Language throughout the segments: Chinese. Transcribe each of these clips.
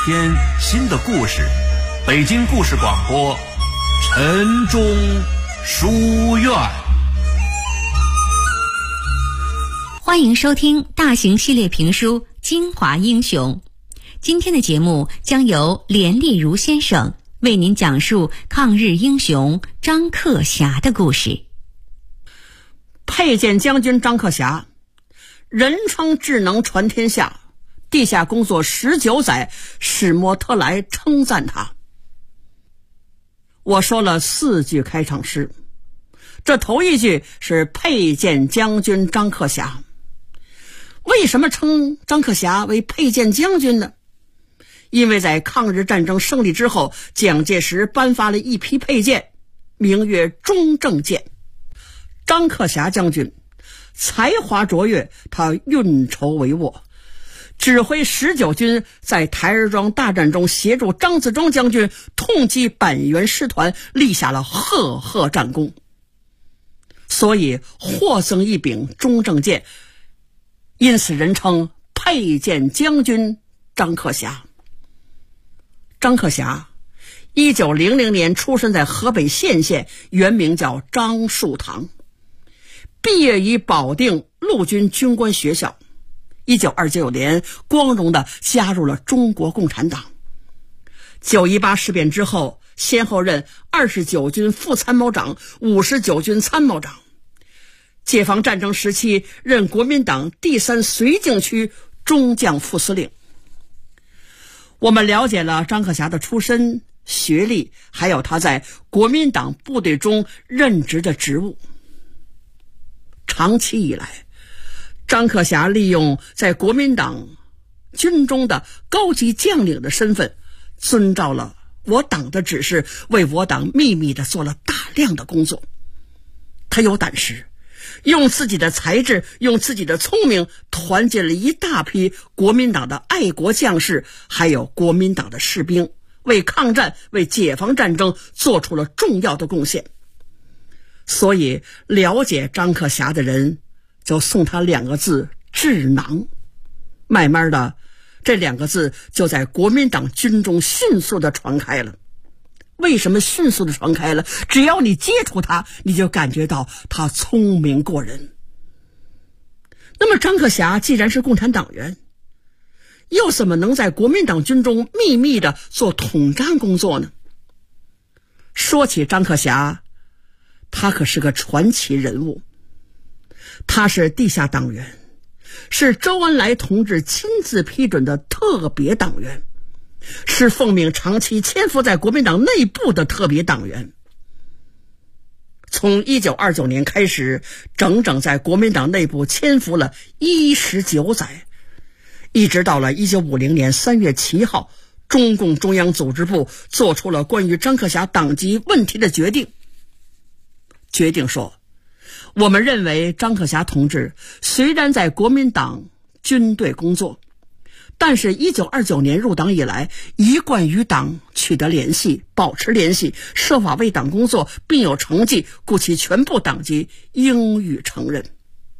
天新的故事，北京故事广播陈忠书院。 欢迎收听大型系列评书《京华英雄》。今天的节目将由连丽如先生为您讲述抗日英雄张克侠的故事。 佩剑将军张克侠，人称智能传天下，地下工作19载，史摩特莱称赞他。我说了4句开场诗，这头一句是佩剑将军张克侠。为什么称张克侠为佩剑将军呢？因为在抗日战争胜利之后，蒋介石颁发了一批佩剑，名曰中正剑。张克侠将军才华卓越，他运筹帷幄，指挥19军在台儿庄大战中协助张自忠将军痛击板垣师团，立下了赫赫战功，所以获赠一柄中正剑，因此人称佩剑将军张克侠。张克侠1900年出生在河北献县，原名叫张树堂，毕业于保定陆军军官学校。1929年光荣地加入了中国共产党。9·18事变之后，先后任29军副参谋长、59军参谋长。解放战争时期任国民党第3绥靖区中将副司令。我们了解了张克侠的出身、学历，还有他在国民党部队中任职的职务。长期以来，张克侠利用在国民党军中的高级将领的身份，遵照了我党的指示，为我党秘密地做了大量的工作。他有胆识，用自己的才智，用自己的聪明，团结了一大批国民党的爱国将士，还有国民党的士兵，为抗战、为解放战争做出了重要的贡献。所以了解张克侠的人就送他2个字：智囊。慢慢的，这2个字就在国民党军中迅速的传开了。为什么迅速的传开了？只要你接触他，你就感觉到他聪明过人。那么张克侠既然是共产党员，又怎么能在国民党军中秘密的做统战工作呢？说起张克侠，他可是个传奇人物。他是地下党员，是周恩来同志亲自批准的特别党员，是奉命长期潜伏在国民党内部的特别党员。从1929年开始，整整在国民党内部潜伏了19载，一直到了1950年3月7号，中共中央组织部做出了关于张克侠党籍问题的决定说，我们认为张克侠同志虽然在国民党军队工作，但是1929年入党以来，一贯与党取得联系，保持联系，设法为党工作，并有成绩，故其全部党籍应予承认。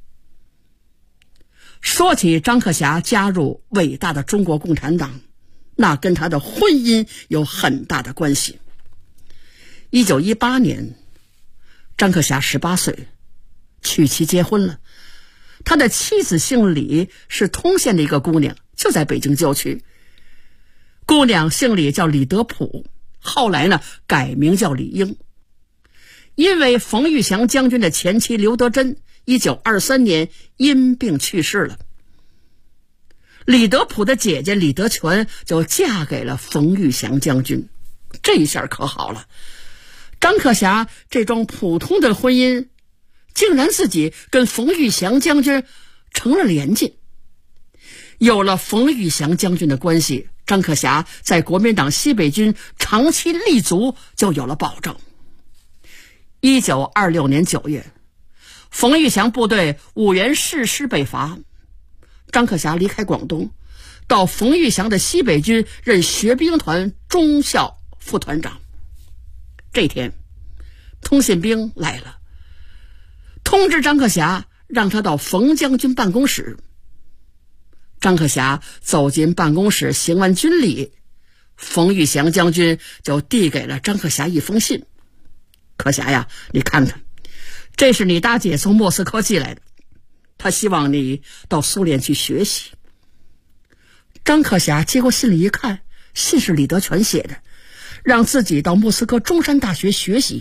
说起张克侠加入伟大的中国共产党，那跟他的婚姻有很大的关系。1918年，张克侠18岁，娶妻结婚了。他的妻子姓李，是通县的一个姑娘，就在北京郊区。姑娘姓李，叫李德普，后来呢改名叫李英。因为冯玉祥将军的前妻刘德珍1923年因病去世了，李德普的姐姐李德全就嫁给了冯玉祥将军。这一下可好了，张克侠这桩普通的婚姻竟然自己跟冯玉祥将军成了连襟。有了冯玉祥将军的关系，张克侠在国民党西北军长期立足就有了保证。1926年9月，冯玉祥部队五原誓师北伐，张克侠离开广东，到冯玉祥的西北军任学兵团中校副团长。这天，通信兵来了，通知张克侠让他到冯将军办公室。张克侠走进办公室，行完军礼， 冯玉祥将军就递给了张克侠一封信。克侠呀，你看看，这是你大姐从莫斯科寄来的，她希望你到苏联去学习。张克侠接过信里一看，信是李德全写的，让自己到莫斯科中山大学学习。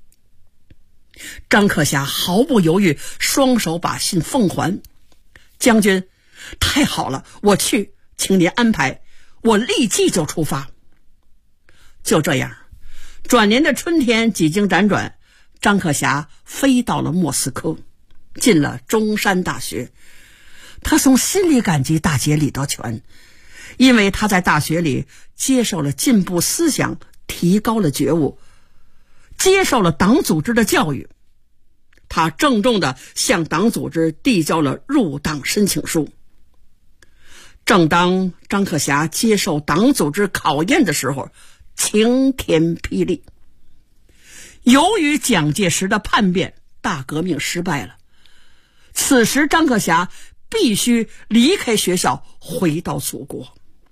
张克侠毫不犹豫，双手把信奉还。将军，太好了，我去，请您安排，我立即就出发。就这样，转年的春天几经辗转，张克侠飞到了莫斯科，进了中山大学。他从心里感激大姐李德全，因为他在大学里接受了进步思想，提高了觉悟，接受了党组织的教育。他郑重地向党组织递交了入党申请书。正当张克侠接受党组织考验的时候，晴天霹雳。由于蒋介石的叛变，大革命失败了。此时张克侠必须离开学校，回到祖国。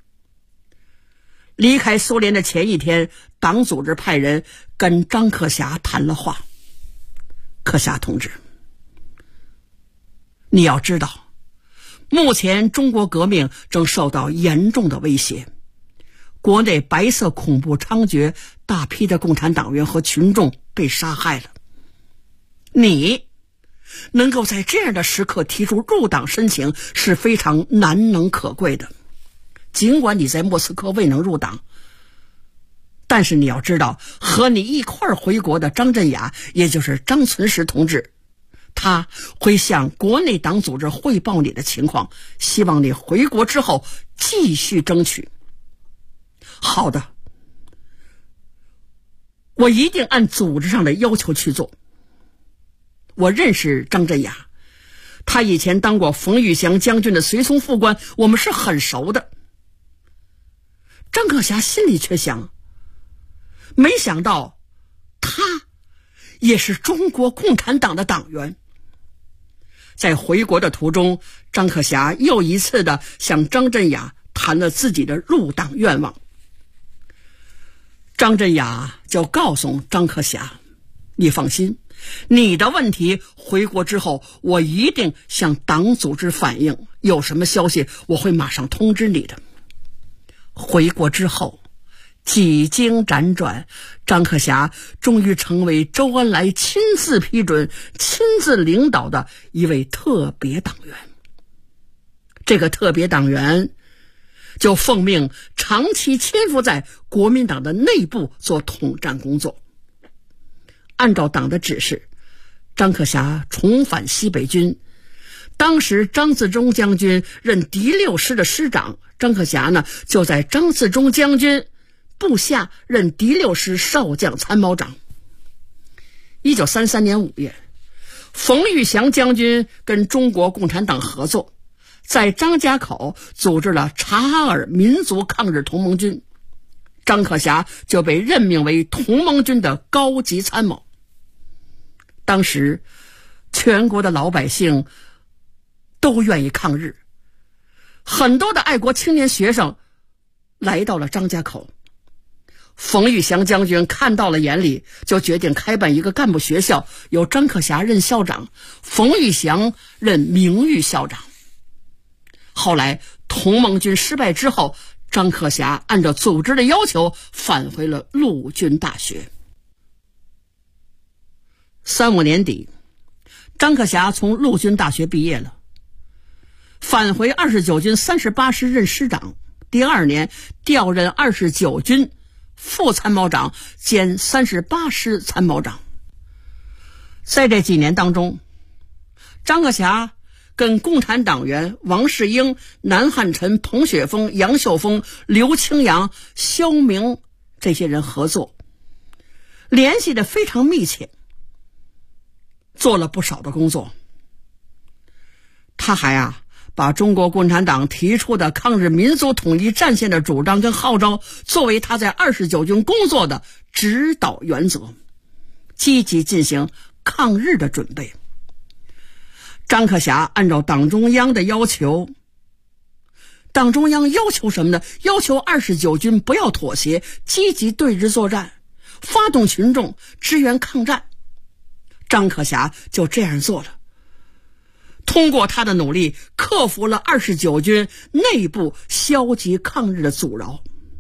离开苏联的前一天，党组织派人跟张克侠谈了话。克侠同志，你要知道，目前中国革命正受到严重的威胁，国内白色恐怖猖獗，大批的共产党员和群众被杀害了。你能够在这样的时刻提出入党申请是非常难能可贵的。尽管你在莫斯科未能入党，但是你要知道，和你一块儿回国的张振雅，也就是张存实同志，他会向国内党组织汇报你的情况，希望你回国之后继续争取。好的，我一定按组织上的要求去做。我认识张振雅，他以前当过冯玉祥将军的随从副官，我们是很熟的。张克侠心里却想，没想到他也是中国共产党的党员。在回国的途中，张克侠又一次的向张振雅谈了自己的入党愿望。张振雅就告诉张克侠，你放心，你的问题回国之后，我一定向党组织反映，有什么消息我会马上通知你的。回国之后，几经辗转，张克侠终于成为周恩来亲自批准、亲自领导的一位特别党员。这个特别党员就奉命长期潜伏在国民党的内部做统战工作。按照党的指示，张克侠重返西北军。当时张自忠将军任第6师的师长，张克侠呢就在张自忠将军部下任第6师少将参谋长。1933年5月，冯玉祥将军跟中国共产党合作，在张家口组织了察哈尔民族抗日同盟军，张克侠就被任命为同盟军的高级参谋。当时全国的老百姓都愿意抗日，很多的爱国青年学生来到了张家口。冯玉祥将军看到了眼里，就决定开办一个干部学校，由张克侠任校长，冯玉祥任名誉校长。后来同盟军失败之后，张克侠按照组织的要求返回了陆军大学。35年底，张克侠从陆军大学毕业了，返回29军38师任师长。第2年调任29军副参谋长兼38师参谋长。在这几年当中，张克侠跟共产党员王世英、南汉宸、彭雪枫、杨秀峰、刘清扬、肖明这些人合作，联系得非常密切，做了不少的工作。他还把中国共产党提出的抗日民族统一战线的主张跟号召作为他在29军工作的指导原则，积极进行抗日的准备。张克侠按照党中央的要求， 党中央要求什么呢？要求29军不要妥协，积极对日作战，发动群众支援抗战。张可侠就这样做了，通过他的努力，克服了29军内部消极抗日的阻挠，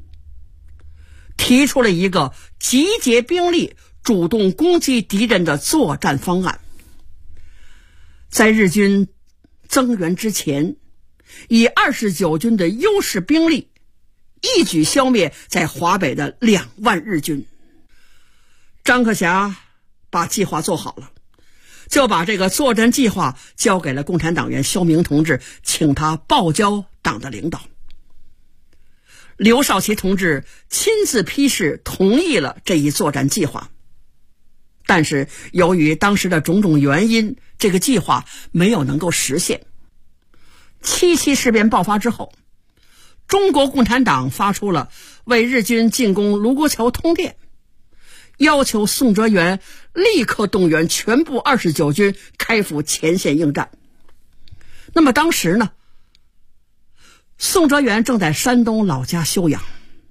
提出了一个集结兵力主动攻击敌人的作战方案。在日军增援之前，以29军的优势兵力一举消灭在华北的2万日军。张可侠把计划做好了，就把这个作战计划交给了共产党员肖明同志，请他报交党的领导。刘少奇同志亲自批示同意了这一作战计划，但是由于当时的种种原因，这个计划没有能够实现。7.7事变爆发之后，中国共产党发出了为日军进攻卢沟桥通电，要求宋哲元立刻动员全部29军开赴前线应战。那么当时呢，宋哲元正在山东老家休养，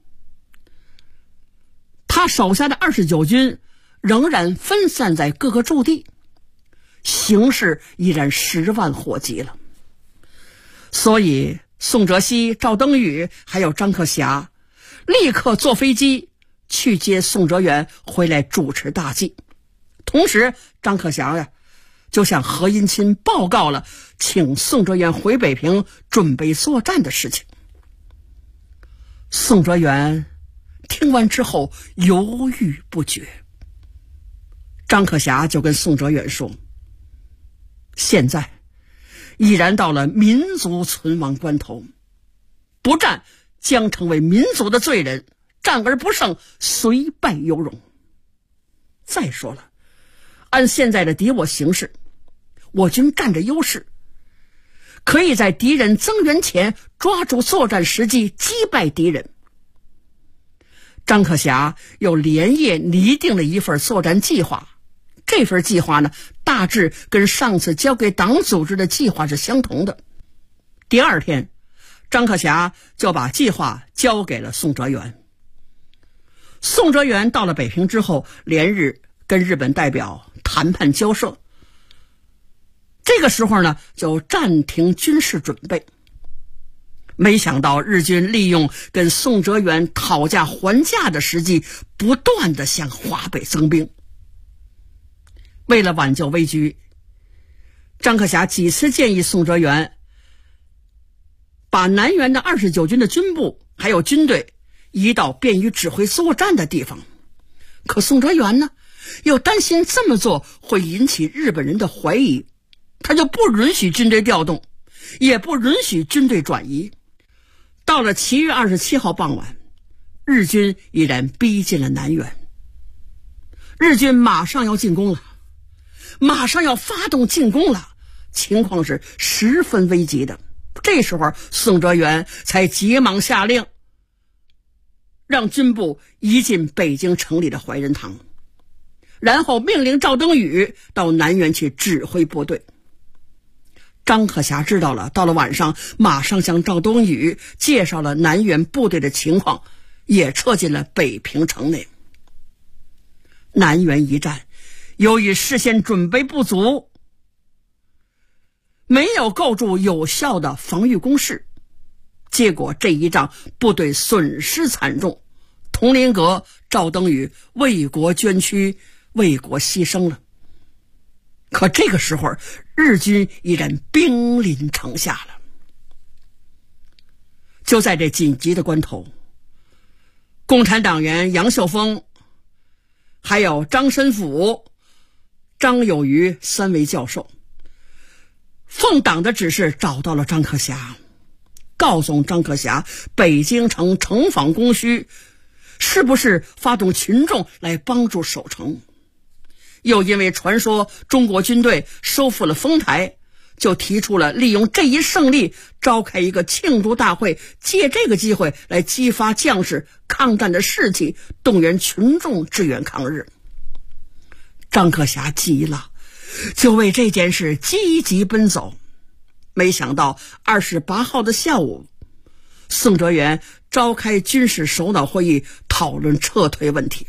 他手下的29军仍然分散在各个驻地，形势依然10万火急了。所以宋哲熙、赵登禹还有张可侠立刻坐飞机去接宋哲元回来主持大计。同时张可侠就向何应钦报告了请宋哲元回北平准备作战的事情。宋哲元听完之后犹豫不决，张可侠就跟宋哲元说，现在已然到了民族存亡关头，不战将成为民族的罪人，战而不胜，虽败犹荣。再说了，按现在的敌我形势，我军占着优势，可以在敌人增援前抓住作战时机，击败敌人。张可侠又连夜拟定了一份作战计划，这份计划呢，大致跟上次交给党组织的计划是相同的。第二天，张可侠就把计划交给了宋哲元。宋哲元到了北平之后，连日跟日本代表谈判交涉，这个时候呢，就暂停军事准备。没想到日军利用跟宋哲元讨价还价的时机，不断地向华北增兵。为了挽救危局，张可侠几次建议宋哲元把南原的29军的军部还有军队移到便于指挥作战的地方。可宋哲元呢，又担心这么做会引起日本人的怀疑，他就不允许军队调动，也不允许军队转移。到了7月27号傍晚，日军已然逼近了南原，日军马上要进攻了，马上要发动进攻了，情况是十分危急的。这时候宋哲元才急忙下令，让军部移进北京城里的怀仁堂，然后命令赵登禹到南原去指挥部队。张可侠知道了，到了晚上马上向赵登禹介绍了南原部队的情况，也撤进了北平城内。南原一战由于事先准备不足，没有构筑有效的防御工事，结果这一仗部队损失惨重，佟麟阁、赵登禹为国捐躯，为国牺牲了。可这个时候日军已然兵临城下了。就在这紧急的关头，共产党员杨秀峰还有张申府、张有余3位教授奉党的指示找到了张可侠，告诉张可侠北京城城防空虚，是不是发动群众来帮助守城。又因为传说中国军队收复了丰台，就提出了利用这一胜利召开一个庆祝大会，借这个机会来激发将士抗战的士气，动员群众支援抗日。张可侠急了，就为这件事积极奔走。没想到28号的下午， 宋哲元召开军事首脑会议，讨论撤退问题。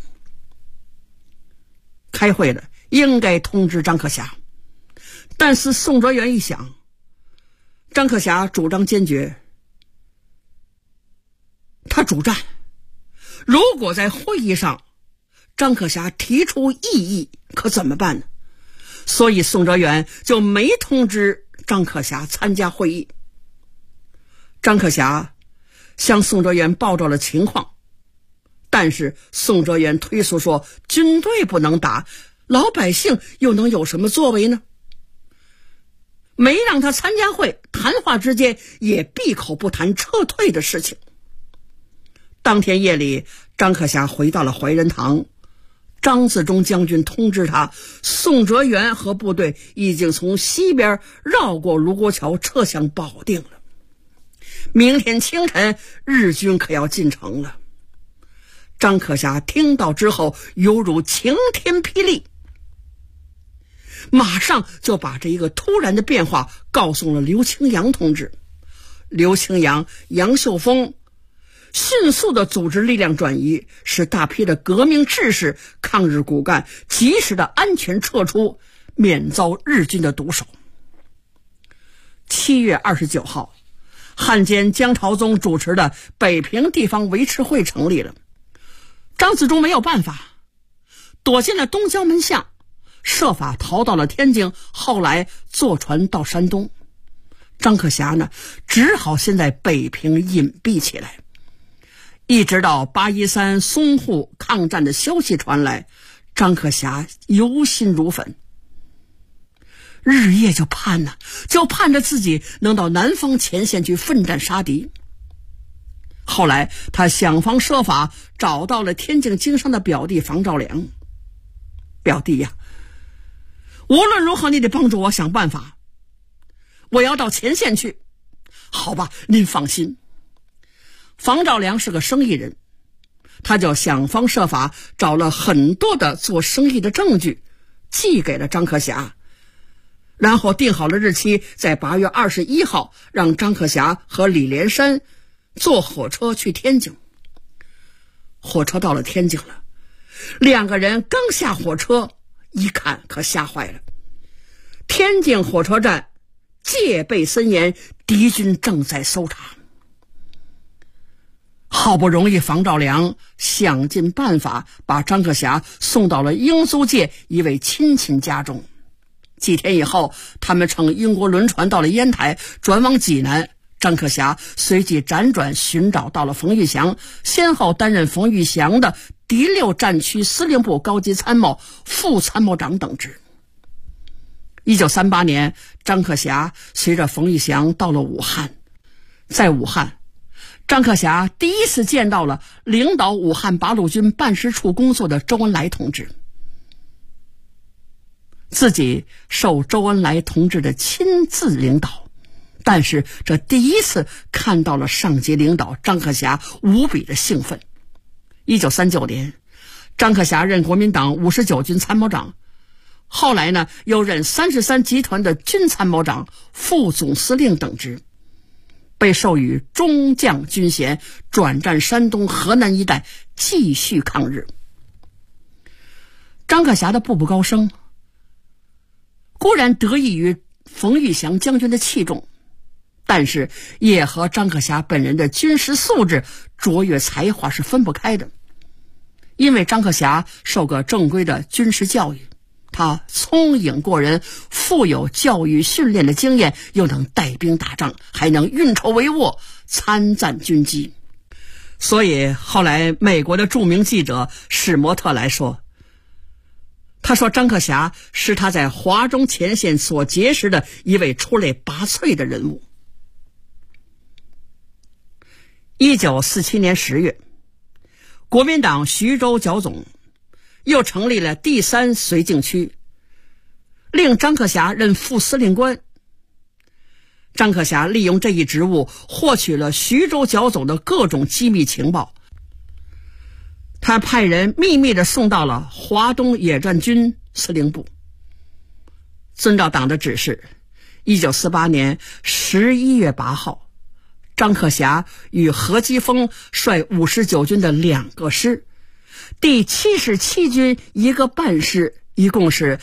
开会了，应该通知张克侠，但是宋哲元一想，张克侠主张坚决，他主战，如果在会议上张克侠提出异议，可怎么办呢？所以宋哲元就没通知张克侠参加会议。张克侠向宋哲元报告了情况，但是宋哲元推诉说，军队不能打，老百姓又能有什么作为呢？没让他参加会，谈话之间也闭口不谈撤退的事情。当天夜里，张克侠回到了怀仁堂，张自忠将军通知他，宋哲元和部队已经从西边绕过卢沟桥撤向保定了。明天清晨，日军可要进城了。张克侠听到之后，犹如晴天霹雳，马上就把这一个突然的变化告诉了刘清扬同志。刘清扬、杨秀峰迅速的组织力量转移，使大批的革命志士、抗日骨干及时的安全撤出，免遭日军的毒手。7月29号，汉奸江朝宗主持的北平地方维持会成立了。张自忠没有办法，躲进了东交门巷，设法逃到了天津，后来坐船到山东。张克侠呢，只好先在北平隐蔽起来，一直到813淞沪抗战的消息传来，张克侠忧心如焚，日夜就盼着自己能到南方前线去奋战杀敌。后来他想方设法找到了天津经商的表弟房兆良。表弟呀，无论如何你得帮助我想办法，我要到前线去。好吧，您放心。房兆良是个生意人，他就想方设法找了很多的做生意的证据，寄给了张克侠，然后定好了日期，在8月21号让张克侠和李连山坐火车去天津。火车到了天津了，两个人刚下火车，一看可吓坏了。天津火车站戒备森严，敌军正在搜查。好不容易房兆良想尽办法把张克侠送到了英租界一位亲戚家中。几天以后，他们乘英国轮船到了烟台，转往济南。张克侠随即辗转寻找到了冯玉祥，先后担任冯玉祥的第6战区司令部高级参谋、副参谋长等职。1938年，张克侠随着冯玉祥到了武汉。在武汉，张克侠第一次见到了领导武汉八路军办事处工作的周恩来同志。自己受周恩来同志的亲自领导，但是这第一次看到了上级领导，张克侠无比的兴奋。1939年，张克侠任国民党59军参谋长，后来呢又任33集团的军参谋长、副总司令等职，被授予中将军衔，转战山东、河南一带继续抗日。张克侠的步步高升固然得益于冯玉祥将军的器重，但是也和张克侠本人的军事素质、卓越才华是分不开的。因为张克侠受过正规的军事教育，他聪颖过人，富有教育训练的经验，又能带兵打仗，还能运筹帷幄，参战军机。所以后来美国的著名记者史摩特来说，他说张克侠是他在华中前线所结识的一位出类拔萃的人物。1947年10月，国民党徐州剿总又成立了第3绥靖区，令张克侠任副司令官。张克侠利用这一职务获取了徐州剿总的各种机密情报，他派人秘密地送到了华东野战军司令部。遵照党的指示，1948年11月8号， 张克侠与何基丰率59军的2个师，第77军1个半师，一共是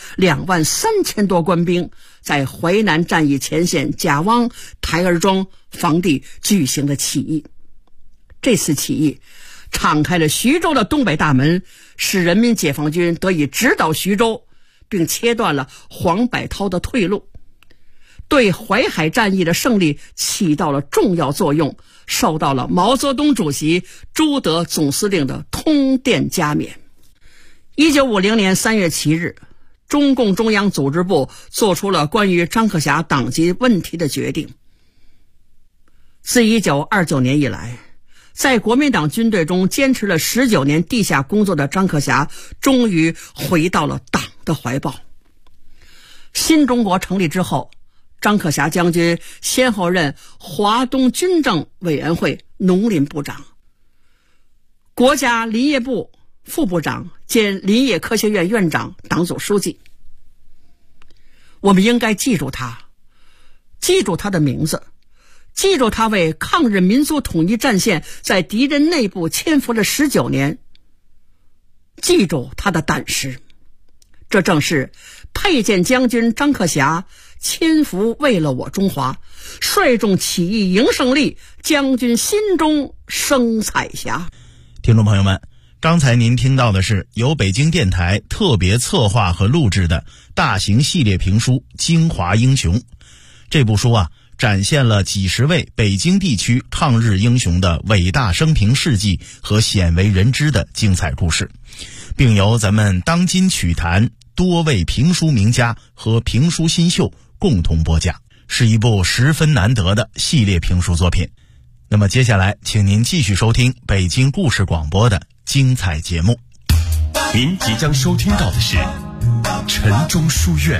23000多官兵，在淮南战役前线贾汪、台儿庄防地举行的起义。这次起义敞开了徐州的东北大门，使人民解放军得以直捣徐州，并切断了黄百韬的退路，对淮海战役的胜利起到了重要作用，受到了毛泽东主席、朱德总司令的通电加冕。1950年3月7日，中共中央组织部做出了关于张克侠党籍问题的决定。自1929年以来，在国民党军队中坚持了19年地下工作的张克侠终于回到了党的怀抱。新中国成立之后，张克侠将军先后任华东军政委员会农林部长、国家林业部副部长兼林业科学院院长、党组书记。我们应该记住他，记住他的名字，记住他为抗日民族统一战线在敌人内部潜伏了19年，记住他的胆识。这正是佩剑将军张克侠潜伏为了我中华，率众起义赢胜利，将军心中生彩霞。 听众朋友们，刚才您听到的是由北京电台特别策划和录制的大型系列评书《京华英雄》。这部书展现了几十位北京地区抗日英雄的伟大生平事迹和鲜为人知的精彩故事，并由咱们当今曲坛多位评书名家和评书新秀共同播讲，是一部十分难得的系列评书作品。那么接下来请您继续收听北京故事广播的精彩节目。 您即将收听到的是陈中书院。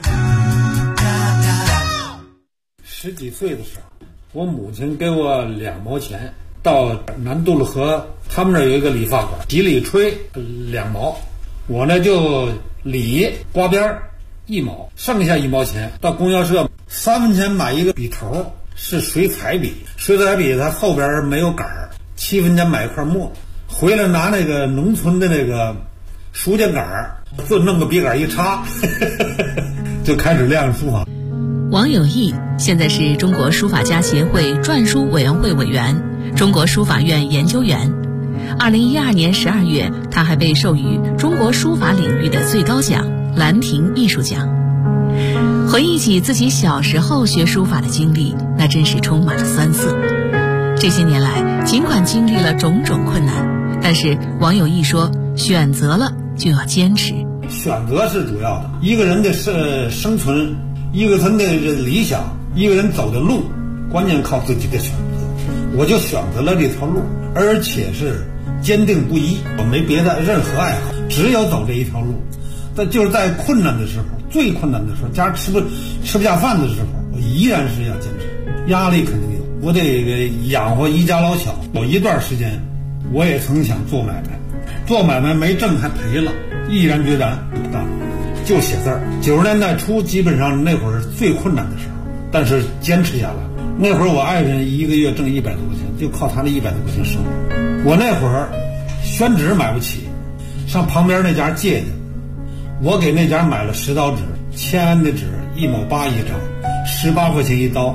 10几岁的时候，我母亲给我2毛钱，到南渡了河，他们那儿有一个理发馆，几里吹2毛，我呢就理刮边1毛，剩下1毛钱到供销社3分钱买一个笔头，是水彩笔，水彩笔它后边没有杆儿，7分钱买一块墨，回来拿那个农村的那个书架杆儿，就弄个笔杆一插就开始练书法。 王有义现在是中国书法家协会篆书委员会委员、中国书法院研究员。2012年12月，他还被授予中国书法领域的最高奖兰亭艺术奖。回忆起自己小时候学书法的经历，那真是充满了酸涩。这些年来，尽管经历了种种困难，但是王有义说，选择了就要坚持。 选择是主要的，一个人的生存，一个人的理想，一个人走的路，关键靠自己的选择。我就选择了这条路，而且是坚定不移，我没别的任何爱好，只有走这一条路。但就是在困难的时候，最困难的时候，家吃不下饭的时候，我依然是要坚持。压力肯定有，我得养活一家老小。有一段时间，我也曾想做买卖，做买卖没挣还赔了，毅然决然不干，就写字儿。90年代初，基本上那会儿最困难的时候，但是坚持下来。那会儿我爱人一个月挣100多块钱，就靠他的100多块钱生活。我那会儿宣纸买不起，上旁边那家借的，我给那家买了10刀纸，签安的纸1毛8一张，18块钱一刀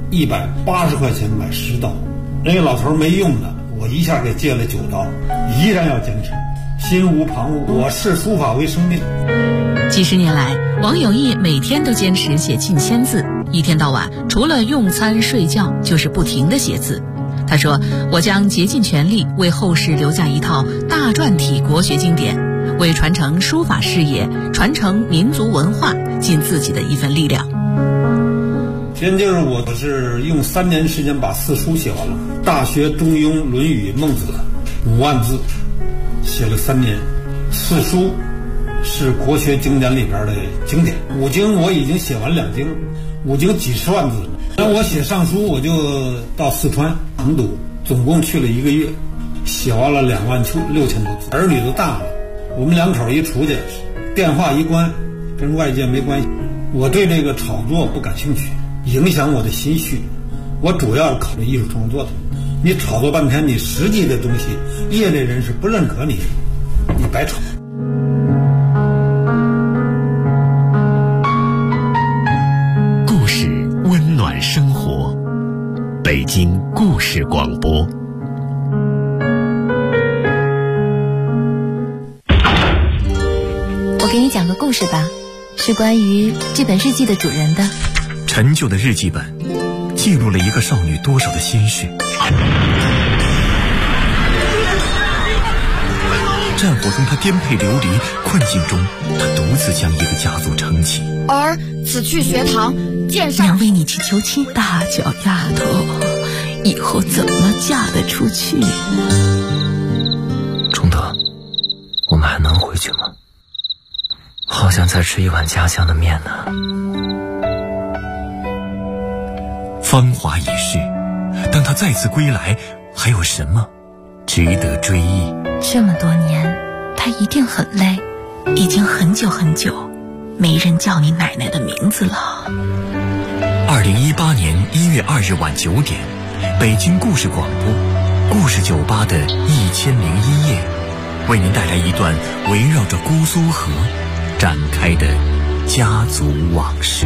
，180块钱买10刀。那个老头没用的，我一下给借了9刀，依然要坚持，心无旁骛。我视书法为生命。 几十年来，王有义每天都坚持写近1000字，一天到晚除了用餐睡觉就是不停地写字。他说，我将竭尽全力为后世留下一套大篆体国学经典，为传承书法事业、传承民族文化尽自己的一份力量。 先就是我是用3年时间把4书写完了，《大学》《中庸》《论语》《孟子》5万字，写了3年。4书是国学经典里边的经典，5经我已经写完2经，5经几十万字了。那我写上书，我就到四川成都，总共去了1个月，写完了26000多字。儿女都大了，我们2口一出去，电话一关，跟外界没关系。我对这个炒作不感兴趣，影响我的心绪。 我主要是考虑艺术创作的。你炒作半天，你实际的东西，业内人士不认可你，你白炒。 故事温暖生活，北京故事广播。 我给你讲个故事吧，是关于这本日记的主人的。 陈旧的日记本记录了一个少女多少的心事。战火中她颠沛流离，困境中她独自将一个家族撑起。 儿此去学堂，见上。 娘为你去求亲，大脚丫头，以后怎么嫁得出去？ 崇德，我们还能回去吗？好想再吃一碗家乡的面呢。 芳华已逝，当他再次归来，还有什么值得追忆？ 这么多年，他一定很累，已经很久很久没人叫你奶奶的名字了。 2018年1月2日晚9点，北京故事广播故事酒吧的1001夜，为您带来一段围绕着姑苏河展开的家族往事。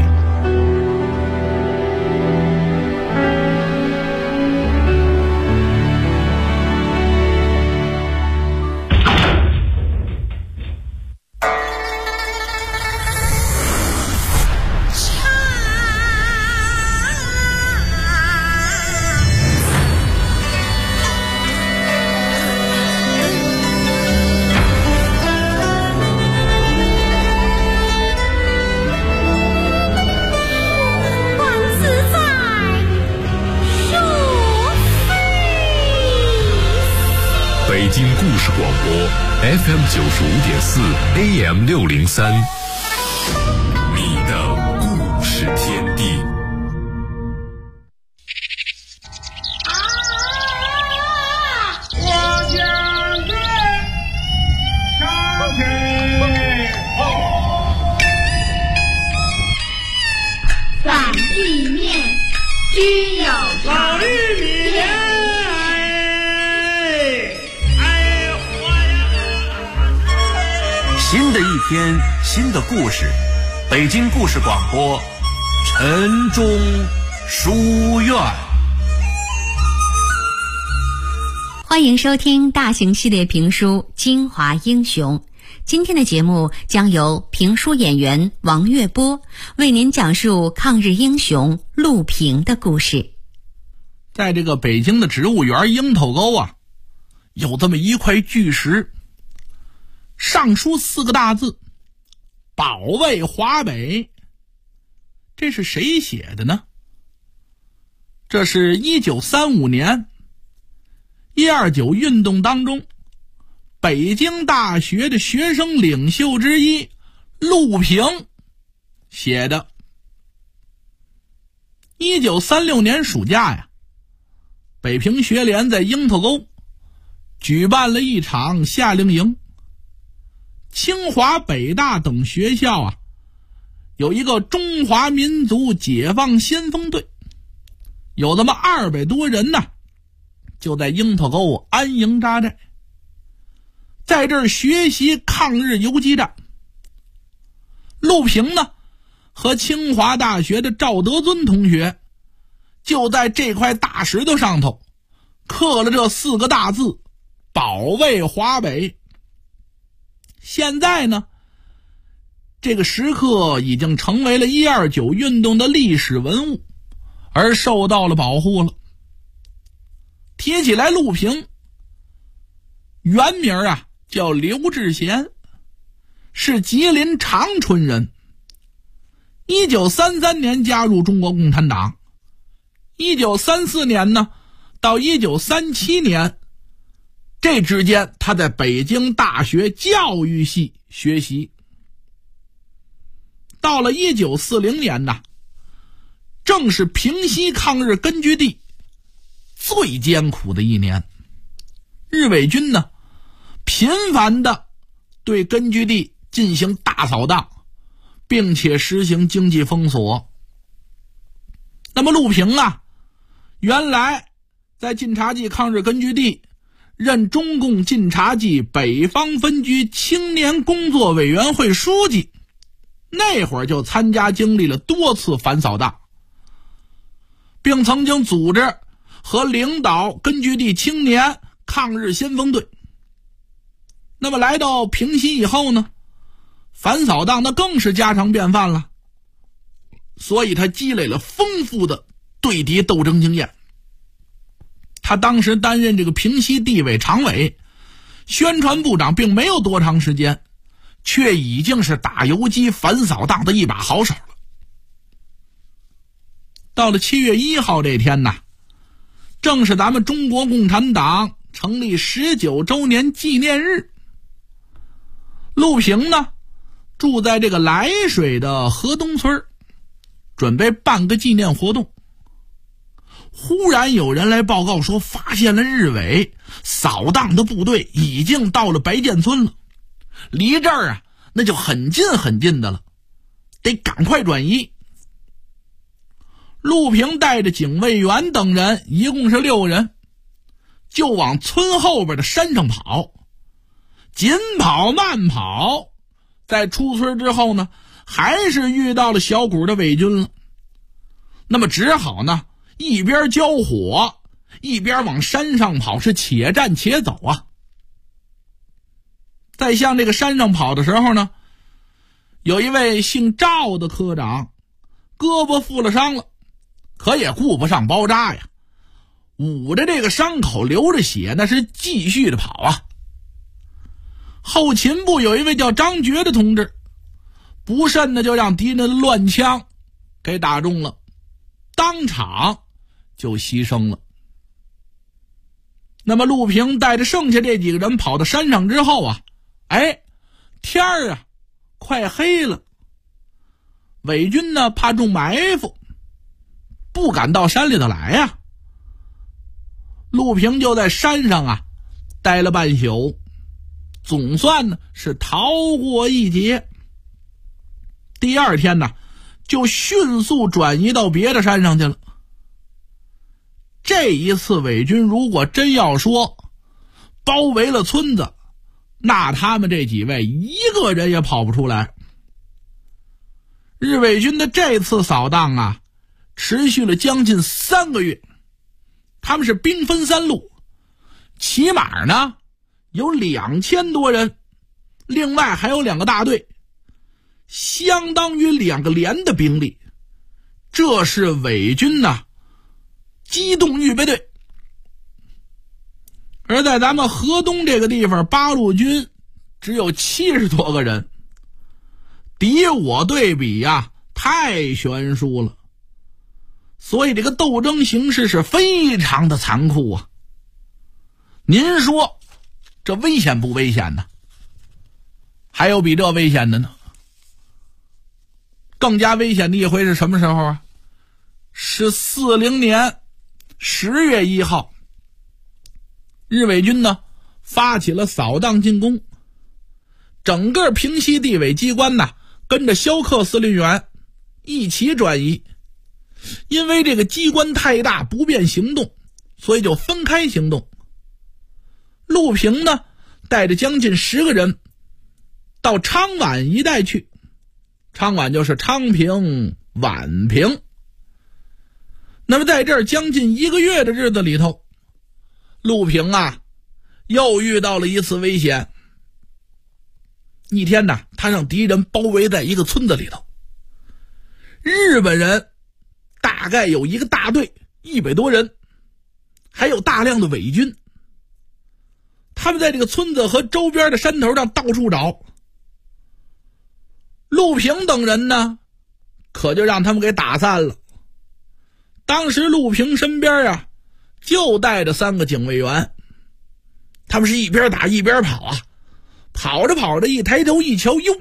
北京故事广播 FM 95.4 AM 603，你的故事天地。 我将对上天反地面均有老玉米。 新的一天，新的故事，北京故事广播，陈忠书院。 欢迎收听大型系列评书《京华英雄》。今天的节目将由评书演员王月波为您讲述抗日英雄陆平的故事。 在这个北京的植物园樱头沟啊，有这么一块巨石，上书4个大字：保卫华北。这是谁写的呢？这是1935年129运动当中北京大学的学生领袖之一陆平写的。1936年暑假呀，北平学联在樱头沟举办了一场夏令营。清华、北大等学校啊，有一个中华民族解放先锋队，有这么200多人呢，就在樱头沟安营扎寨，在这儿学习抗日游击战。陆平呢，和清华大学的赵德尊同学，就在这块大石头上头刻了这4个大字：保卫华北。现在呢，这个石刻已经成为了129运动的历史文物，而受到了保护了。提起来，陆平原名啊叫刘志贤，是吉林长春人。1933年加入中国共产党，1934年呢到1937年这之间，他在北京大学教育系学习。到了1940年呢，正是平西抗日根据地最艰苦的一年。日伪军呢，频繁地对根据地进行大扫荡，并且实行经济封锁。那么陆平啊， 原来在晋察冀抗日根据地任中共晋察冀北方分局青年工作委员会书记，那会儿就参加经历了多次反扫荡，并曾经组织和领导根据地青年抗日先锋队。那么来到平西以后呢，反扫荡那更是家常便饭了，所以他积累了丰富的对敌斗争经验。他当时担任这个平西地委常委、宣传部长，并没有多长时间，却已经是打游击反扫荡的一把好手了。到了7月1号这天呢，正是咱们中国共产党成立19周年纪念日。陆平呢住在这个涞水的河东村，准备办个纪念活动。忽然有人来报告说，发现了日伪扫荡的部队已经到了白建村了，离这儿那就很近很近的了，得赶快转移。陆平带着警卫员等人，一共是6人，就往村后边的山上跑，紧跑慢跑，在出村之后呢，还是遇到了小股的伪军了。那么只好呢一边交火一边往山上跑，是且战且走啊。在向这个山上跑的时候呢，有一位姓赵的科长胳膊负了伤了，可也顾不上包扎呀，捂着这个伤口流着血，那是继续的跑啊。后勤部有一位叫张觉的同志，不慎的就让敌人的乱枪给打中了，当场就牺牲了。那么陆平带着剩下这几个人跑到山上之后天儿快黑了，伪军呢怕中埋伏，不敢到山里头来呀。陆平就在山上待了半宿，总算呢是逃过一劫。第二天呢就迅速转移到别的山上去了。这一次伪军如果真要说包围了村子，那他们这几位一个人也跑不出来。日伪军的这次扫荡持续了将近3个月，他们是兵分3路，起码呢有2000多人，另外还有2个大队，相当于2个连的兵力。这是伪军机动预备队。而在咱们河东这个地方，8路军只有70多个人，敌我对比太悬殊了，所以这个斗争形势是非常的残酷啊。您说这危险不危险呢？还有比这危险的呢。更加危险的一回是什么时候是40年10月1号，日伪军呢发起了扫荡进攻，整个平西地委机关跟着萧克司令员一起转移。因为这个机关太大不便行动，所以就分开行动。陆平呢带着将近10个人到昌宛一带去，昌宛就是昌平、宛平。那么在这儿将近1个月的日子里头，陆平又遇到了一次危险。一天他让敌人包围在一个村子里头，日本人大概有一个大队100多人，还有大量的伪军。他们在这个村子和周边的山头上到处找，陆平等人呢可就让他们给打散了。当时陆平身边就带着3个警卫员，他们是一边打一边跑跑着跑着一抬头一瞧，哟，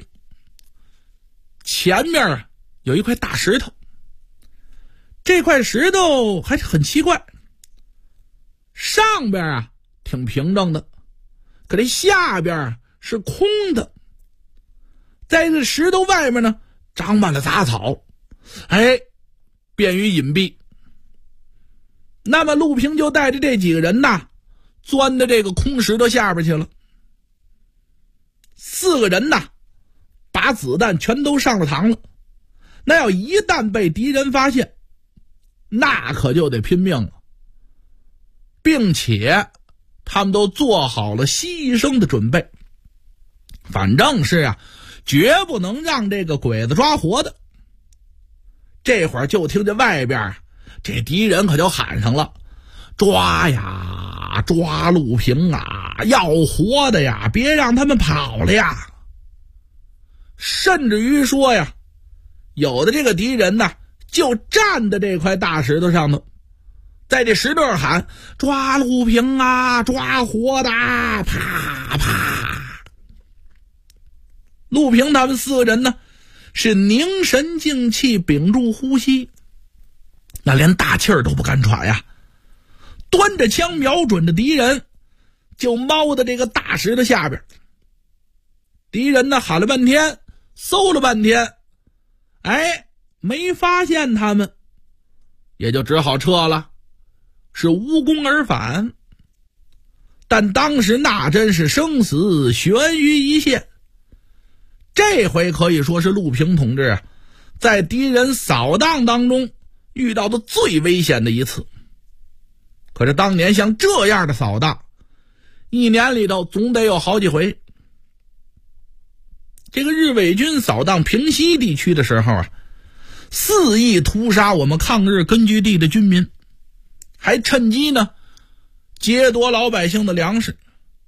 前面有一块大石头。这块石头还是很奇怪，上边挺平整的，可这下边是空的。在这石头外面呢长满了杂草，便于隐蔽。 那么陆平就带着这几个人呐，钻到这个空石头下边去了。4个人呐，把子弹全都上了膛了。那要一旦被敌人发现，那可就得拼命了，并且他们都做好了牺牲的准备。反正是啊，绝不能让这个鬼子抓活的。这会儿就听见外边这敌人可就喊上了：抓呀，抓陆平啊，要活的呀，别让他们跑了呀。甚至于说呀，有的这个敌人呢，就站在这块大石头上头，在这石头上喊：抓陆平啊，抓活的啊，啪啪。陆平他们4个人呢，是凝神静气，屏住呼吸，那连大气儿都不敢喘呀，端着枪瞄准着敌人，就猫到这个大石头下边。敌人呢喊了半天，搜了半天，没发现他们，也就只好撤了，是无功而返。但当时那真是生死悬于一线，这回可以说是陆平同志在敌人扫荡当中遇到的最危险的一次。可是当年像这样的扫荡，一年里头总得有好几回。这个日伪军扫荡平西地区的时候肆意屠杀我们抗日根据地的军民，还趁机呢劫夺老百姓的粮食。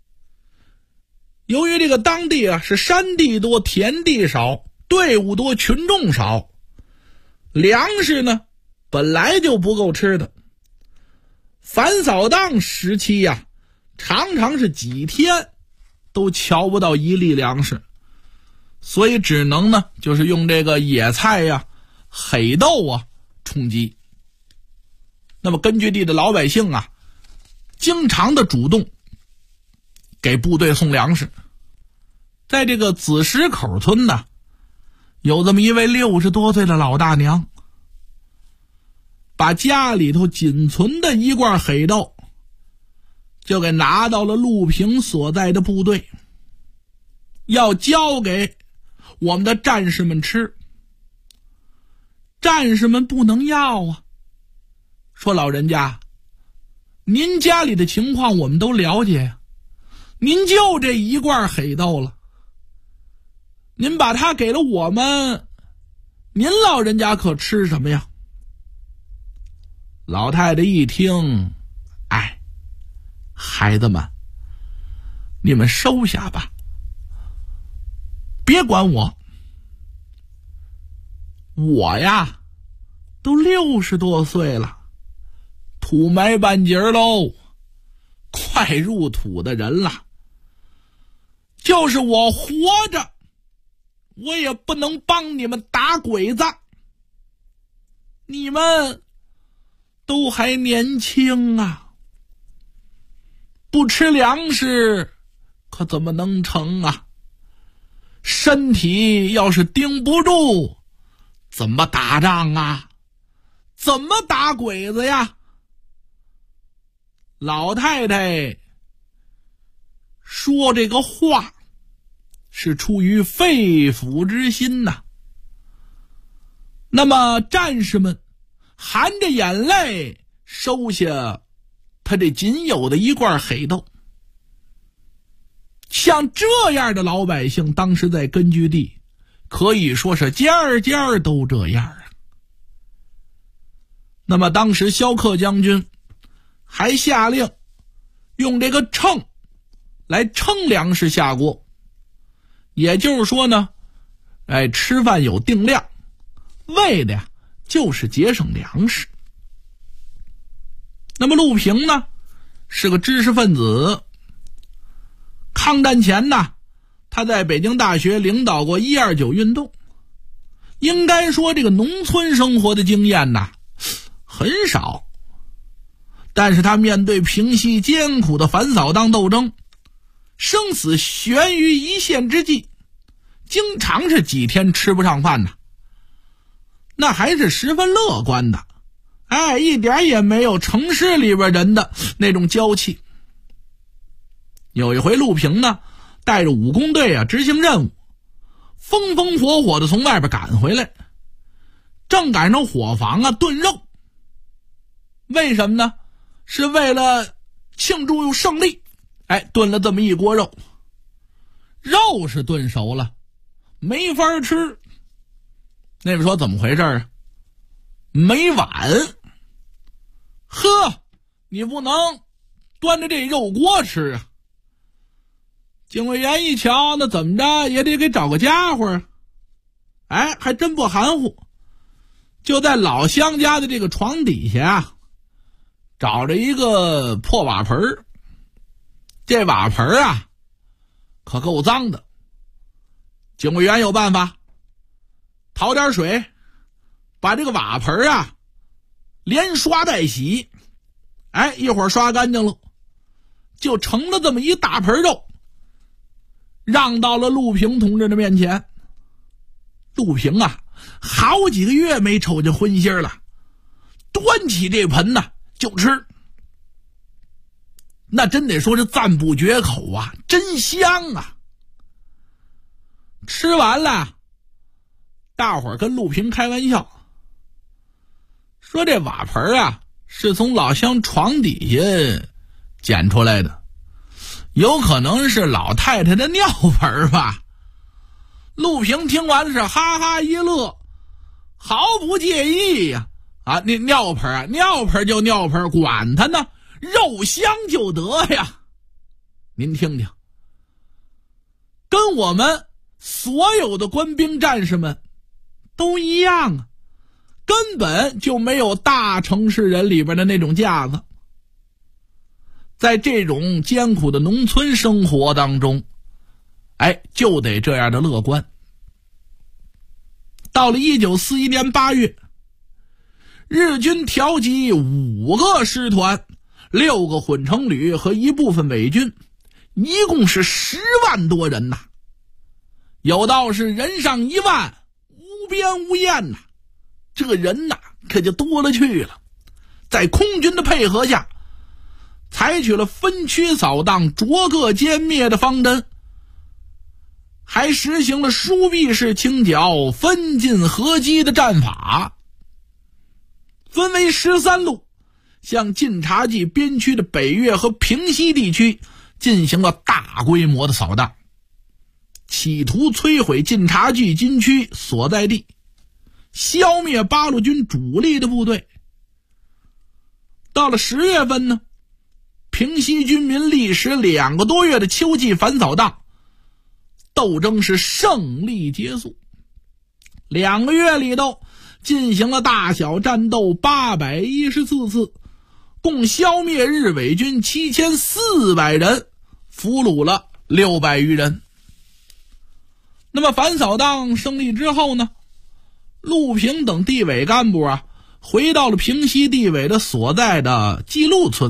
由于这个当地是山地多，田地少，队伍多，群众少，粮食呢本来就不够吃的。反扫荡时期常常是几天都瞧不到一粒粮食，所以只能呢就是用这个野菜黑豆充饥。那么根据地的老百姓经常的主动给部队送粮食。在这个子石口村呢，有这么一位60多岁的老大娘，把家里头仅存的一罐黑豆就给拿到了陆平所在的部队，要交给我们的战士们吃。战士们不能要说老人家，您家里的情况我们都了解呀，您就这一罐黑豆了，您把它给了我们，您老人家可吃什么呀？老太太一听，孩子们，你们收下吧，别管我，我都60多岁了，土埋半截喽，快入土的人了，就是我活着，我也不能帮你们打鬼子，你们都还年轻不吃粮食可怎么能成身体要是顶不住，怎么打仗怎么打鬼子呀？老太太说这个话是出于肺腑之心那么战士们含着眼泪收下他这仅有的一罐黑豆。像这样的老百姓，当时在根据地可以说是家家都这样那么当时萧克将军还下令用这个秤来称粮食下锅，也就是说呢，吃饭有定量，为的就是节省粮食。那么陆平呢是个知识分子，抗战前他在北京大学领导过129运动，应该说这个农村生活的经验很少，但是他面对平西艰苦的反扫荡斗争，生死悬于一线之际，经常是几天吃不上饭那还是十分乐观的， 一点也没有城市里边人的那种娇气。有一回陆平呢带着武工队执行任务，风风火火的从外边赶回来，正赶上伙房炖肉。为什么呢？是为了庆祝胜利，炖了这么一锅肉。肉是炖熟了，没法吃。那边说怎么回事啊？没碗。呵，你不能端着这肉锅吃啊。警卫员一瞧，那怎么着也得给找个家伙。还真不含糊，就在老乡家的这个床底下找着一个破瓦盆。这瓦盆可够脏的。警卫员有办法，淘点水，把这个瓦盆连刷带洗，一会儿刷干净了，就成了这么一大盆肉，让到了陆平同志的面前。陆平好几个月没瞅见荤腥了，端起这盆就吃。那真得说是赞不绝口真香啊。吃完了，大伙儿跟陆平开玩笑，说这瓦盆是从老乡床底下捡出来的，有可能是老太太的尿盆吧。陆平听完是哈哈一乐，毫不介意呀。那尿盆就尿盆，管他呢，肉香就得呀。您听听，跟我们所有的官兵战士们都一样根本就没有大城市人里边的那种架子。在这种艰苦的农村生活当中，就得这样的乐观。到了1941年8月，日军调集5个师团、6个混成旅和一部分伪军，一共是10万多人呐。有道是人上1万，无边无沿呐。这个人可就多了去了。在空军的配合下，采取了分区扫荡、逐个歼灭的方针，还实行了疏避式清剿、分进合击的战法，分为13路，向晋察冀边区的北岳和平西地区进行了大规模的扫荡，企图摧毁晋察冀军区所在地，消灭八路军主力的部队。到了10月份呢，平西军民历时2个多月的秋季反扫荡斗争是胜利结束。2个月里头进行了大小战斗814次，共消灭日伪军7400人，俘虏了600余人。那么反扫荡胜利之后呢，陆平等地委干部回到了平西地委的所在的记录村，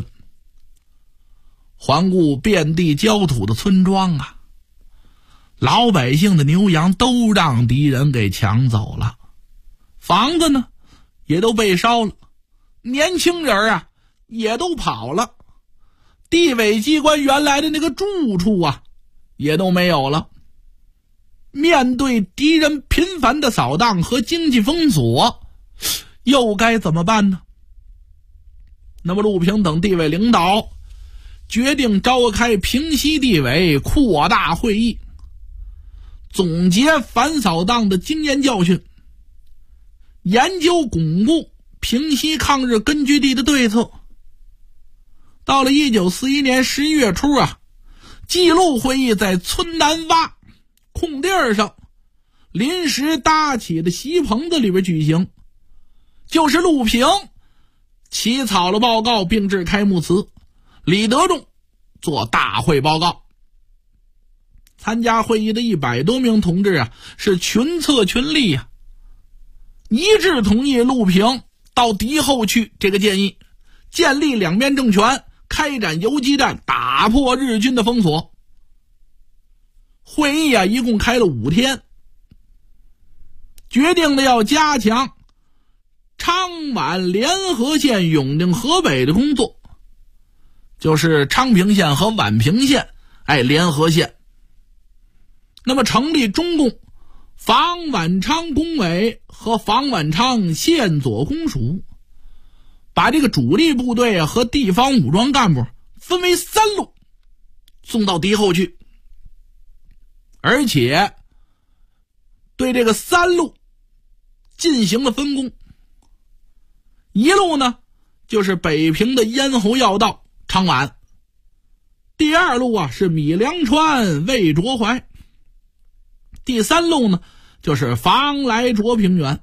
环顾遍地焦土的村庄老百姓的牛羊都让敌人给抢走了，房子呢也都被烧了，年轻人也都跑了，地委机关原来的那个住处也都没有了。面对敌人频繁的扫荡和经济封锁，又该怎么办呢？那么陆平等地委领导决定召开平西地委扩大会议，总结反扫荡的经验教训，研究巩固平西抗日根据地的对策。到了1941年11月初记录会议在村南洼空地上临时搭起的席棚子里边举行，就是陆平起草了报告并致开幕词，李德重做大会报告。参加会议的100多名同志是群策群力一致同意陆平到敌后去这个建议，建立两边政权，开展游击战，打破日军的封锁。会议一共开了5天，决定的要加强昌宛联合县永定河北的工作，就是昌平县和宛平县联合县。那么成立中共房宛昌工委和房宛昌县左公署，把这个主力部队和地方武装干部分为3路送到敌后去，而且对这个3路进行了分工。一路呢就是北平的咽喉要道昌宛，第2路是米粮川魏卓怀，第3路呢就是房来卓平原。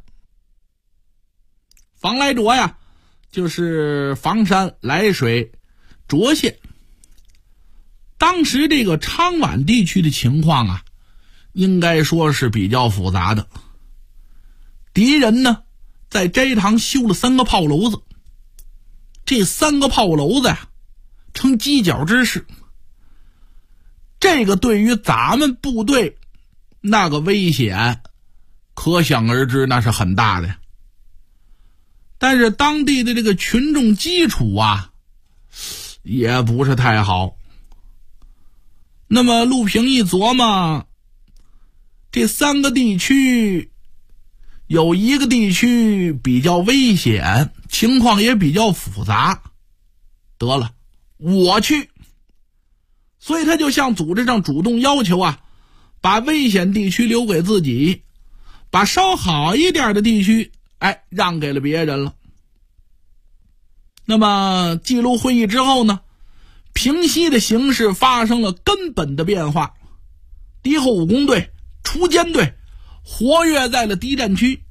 房来卓呀就是房山、涞水、涿县。当时这个昌宛地区的情况应该说是比较复杂的。敌人呢在斋堂修了3个炮楼子，这3个炮楼子呈犄角之势，这个对于咱们部队那个危险可想而知，那是很大的。但是当地的这个群众基础也不是太好。那么陆平一琢磨，这3个地区有一个地区比较危险，情况也比较复杂，得了，我去。所以他就向组织上主动要求把危险地区留给自己，把稍好一点的地区让给了别人了。那么记录会议之后呢，平西的形势发生了根本的变化，敌后武工队、锄奸队活跃在了敌占区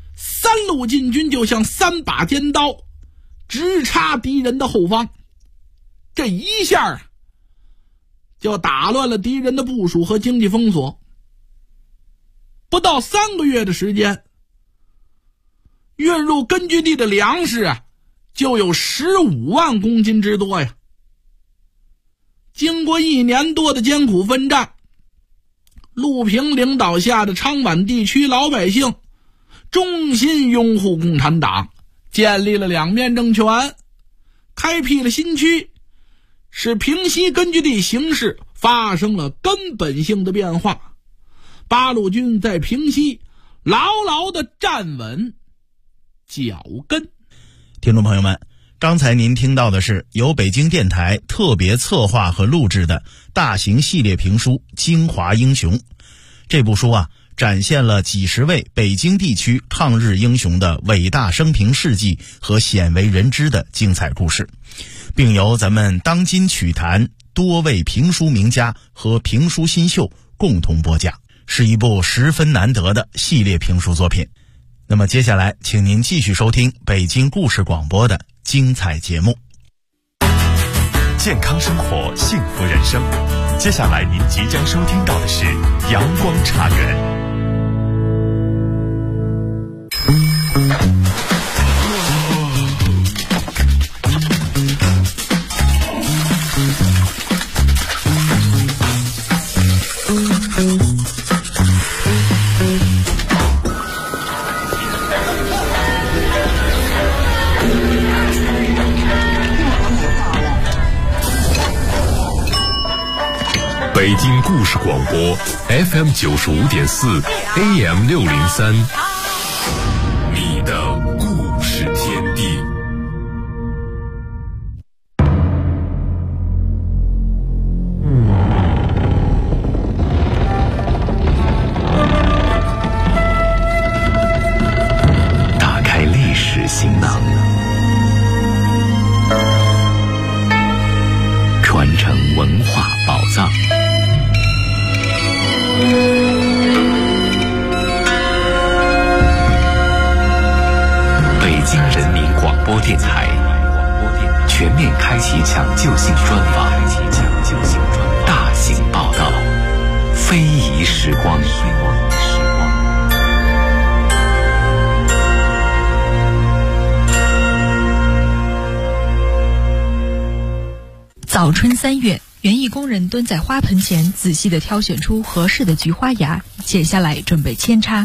，3路进军就像3把尖刀，直插敌人的后方。这一下就打乱了敌人的部署和经济封锁。不到3个月的时间，运入根据地的粮食就有15万公斤之多呀。经过1年多的艰苦奋战，陆平领导下的昌宛地区老百姓衷心拥护共产党，建立了2面政权，开辟了新区，使平西根据地形势发生了根本性的变化。八路军在平西牢牢地站稳脚跟。 听众朋友们，刚才您听到的是由北京电台特别策划和录制的大型系列评书《京华英雄》。这部书展现了几十位北京地区抗日英雄的伟大生平事迹和鲜为人知的精彩故事，并由咱们当今曲坛多位评书名家和评书新秀共同播讲，是一部十分难得的系列评书作品。那么接下来请您继续收听北京故事广播的精彩节目。 健康生活，幸福人生。接下来您即将收听到的是阳光茶园。北京故事广播 FM 95.4 AM 603，你的故事天地。 打开历史行囊，传承文化宝藏。北京人民广播电台全面开启抢救性专访，大型报道，非遗时光。 早春3月，园艺工人蹲在花盆前，仔细地挑选出合适的菊花芽，剪下来准备扦插。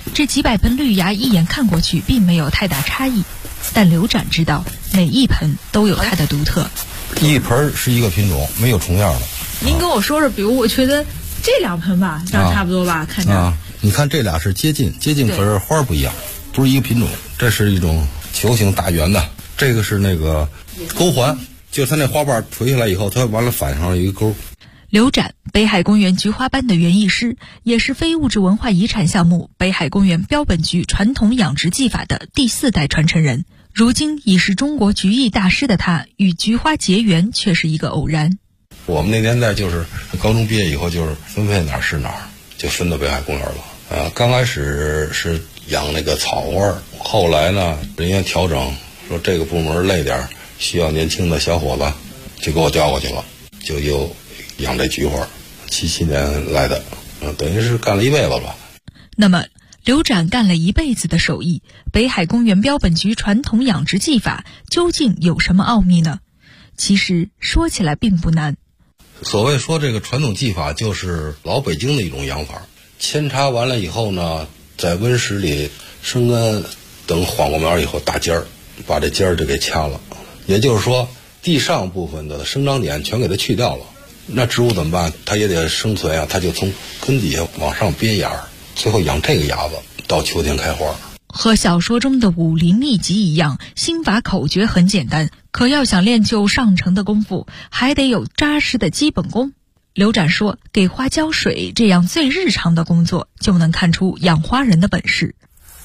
这几百盆绿芽一眼看过去并没有太大差异，但刘展知道每一盆都有它的独特。 一盆是一个品种，没有重样的。 您跟我说说，比如我觉得这2盆吧，长差不多吧，看着。 你看这俩是接近，可是花不一样，不是一个品种。这是一种球形大圆的，这个是那个钩环，就它那花瓣垂下来以后，它完了反上了一个钩。 刘展，北海公园菊花班的园艺师，也是非物质文化遗产项目北海公园标本局传统养殖技法的第4代传承人。如今已是中国菊艺大师的他，与菊花结缘却是一个偶然。 我们那年代就是高中毕业以后，就是分配哪儿是哪儿，就分到北海公园了。刚开始是养那个草花，后来呢，人家调整说这个部门累点，需要年轻的小伙子，就给我调过去了，就又养这菊花。77年来的，等于是干了一辈子吧。 那么刘展干了一辈子的手艺，北海公园标本局传统养殖技法究竟有什么奥秘呢？其实说起来并不难。 所谓说这个传统技法，就是老北京的一种养法。扦插完了以后呢，在温室里生根，等缓过苗以后打尖儿，把这尖儿就给掐了。也就是说，地上部分的生长点全给它去掉了。那植物怎么办？它也得生存啊，它就从根底下往上憋芽，最后养这个芽子，到秋天开花。 和小说中的武林秘籍一样，心法口诀很简单，可要想练就上乘的功夫，还得有扎实的基本功。刘展说，给花浇水这样最日常的工作，就能看出养花人的本事。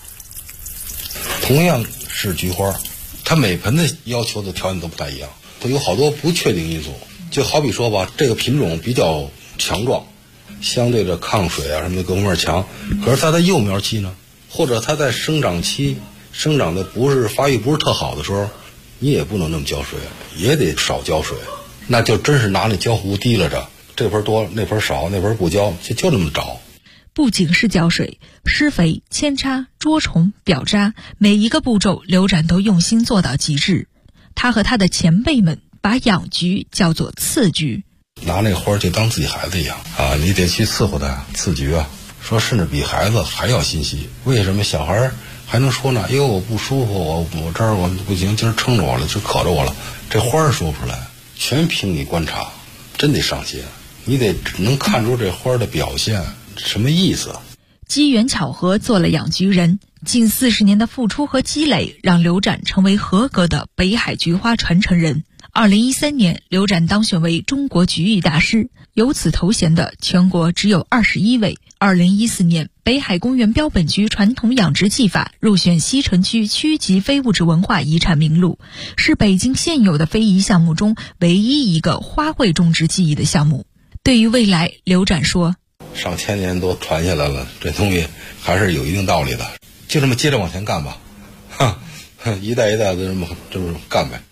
同样是菊花，它每盆的要求的条件都不太一样，它有好多不确定因素。就好比说吧，这个品种比较强壮，相对着抗水啊什么的各方面强，可是它在幼苗期呢，或者它在生长期生长的发育不是特好的时候，你也不能那么浇水，也得少浇水，那就真是拿那浇壶提拉着，这盆多那盆少，那盆不浇，就那么着。 不仅是浇水，施肥、扦插、捉虫、表渣，每一个步骤刘展都用心做到极致。他和他的前辈们把养菊叫做刺菊， 拿那花就当自己孩子一样啊，你得去伺候它，刺菊啊，说甚至比孩子还要心细。为什么小孩还能说呢？因为我不舒服，我这儿我不行，今儿撑着我了，就渴着我了。这花儿说不出来，全凭你观察，真得上心，你得能看出这花的表现什么意思。 机缘巧合做了养菊人，近40年的付出和积累，让刘展成为合格的北海菊花传承人。2013年，刘展当选为中国菊艺大师，有此头衔的全国只有21位。2014年，北海公园标本局传统养殖技法入选西城区区级非物质文化遗产名录，是北京现有的非遗项目中唯一一个花卉种植技艺的项目。对于未来，刘展说， 上千年都传下来了，这东西还是有一定道理的，就这么接着往前干吧，一代一代的这么干呗。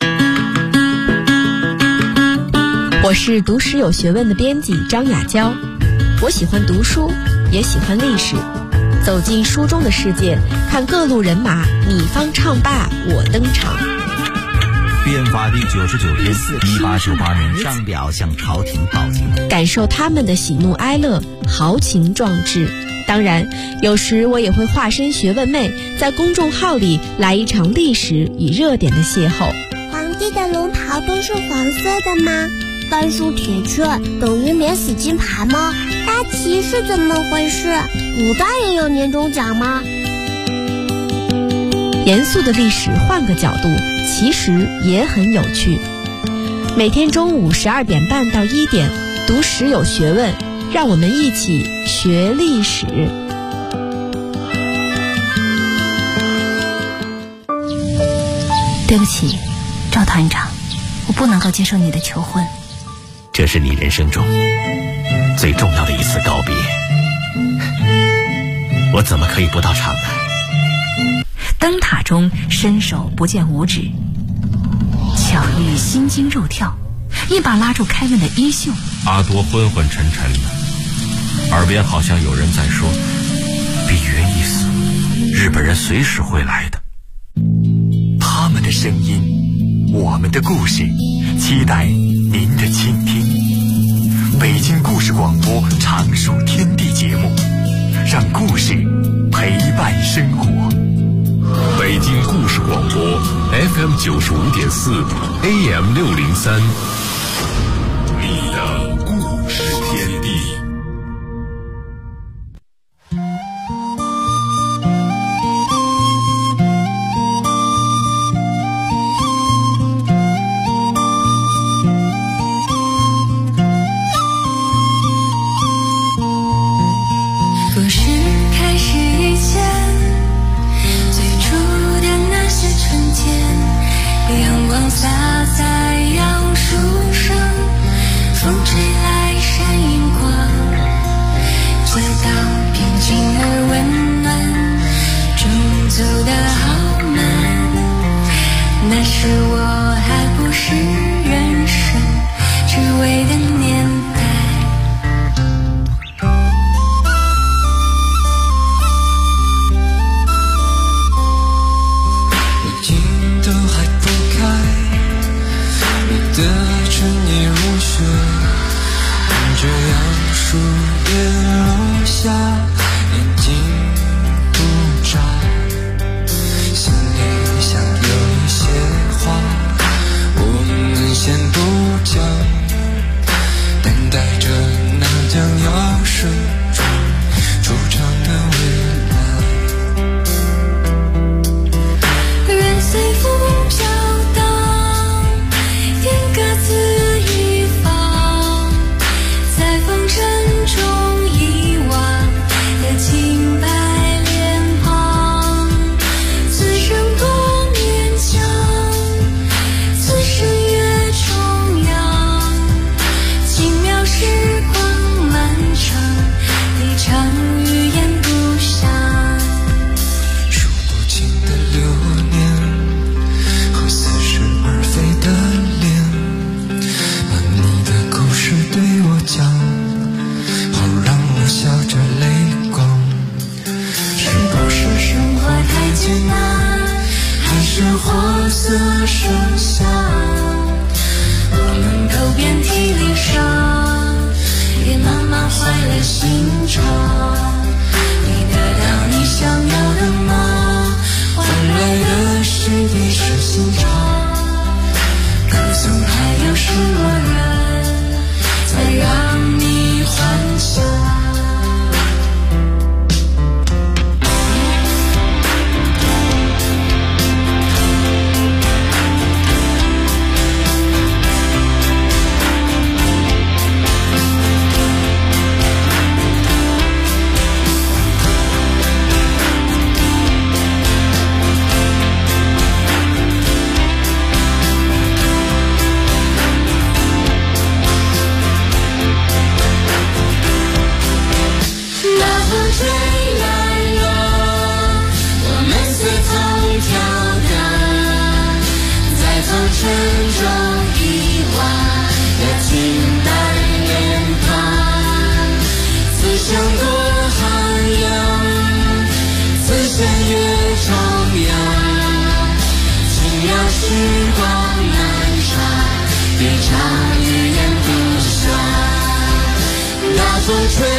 我是读史有学问的编辑张雅娇，我喜欢读书，也喜欢历史，走进书中的世界，看各路人马，你方唱罢我登场。 变法第99天，1898年上表向朝廷报警， 感受他们的喜怒哀乐，豪情壮志。当然，有时我也会化身学问妹，在公众号里来一场历史与热点的邂逅。 皇帝的龙袍都是黄色的吗？甘肃铁雀等于免死金牌吗？大旗是怎么回事？古代也有年终奖吗？ 严肃的历史换个角度，其实也很有趣。每天中午12点半到1点，读史有学问，让我们一起学历史。 对不起，赵团长，我不能够接受你的求婚。 这是你人生中最重要的一次告别，我怎么可以不到场呢？ 灯塔中伸手不见五指，巧遇心惊肉跳，一把拉住凯文的衣袖。 阿多昏昏沉沉的，耳边好像有人在说：“比约一死，日本人随时会来的。” 他们的声音，我们的故事，期待您的倾听。北京故事广播常数天地节目，让故事陪伴生活。 北京故事广播 FM 95.4 AM 603，你的故事天地。 故事开始以前，最初的那些春天，阳光洒在杨树上，风吹来闪银光，街道平静而温暖，钟走得好慢，那时我还不是人生只为的年代。的春意如雪，看着杨树叶落下，眼睛不眨，心里想有一些话我们先不讲，等待着那将要生出惆怅的未来。任随风飘荡，天各自一方，在风尘中遗忘的清白脸庞。此生多勉强，此生越重阳，轻描时光漫长，一场语言不详。数不清的流年和似是而非的脸，把你的故事对我讲，好让我笑着泪光。是不是生活太艰难，还是活色生香？我们都遍体鳞伤，也慢慢坏了心肠。你得到你想要的吗？换来的是一时心肠。可总还有什么人在让你幻想？风吹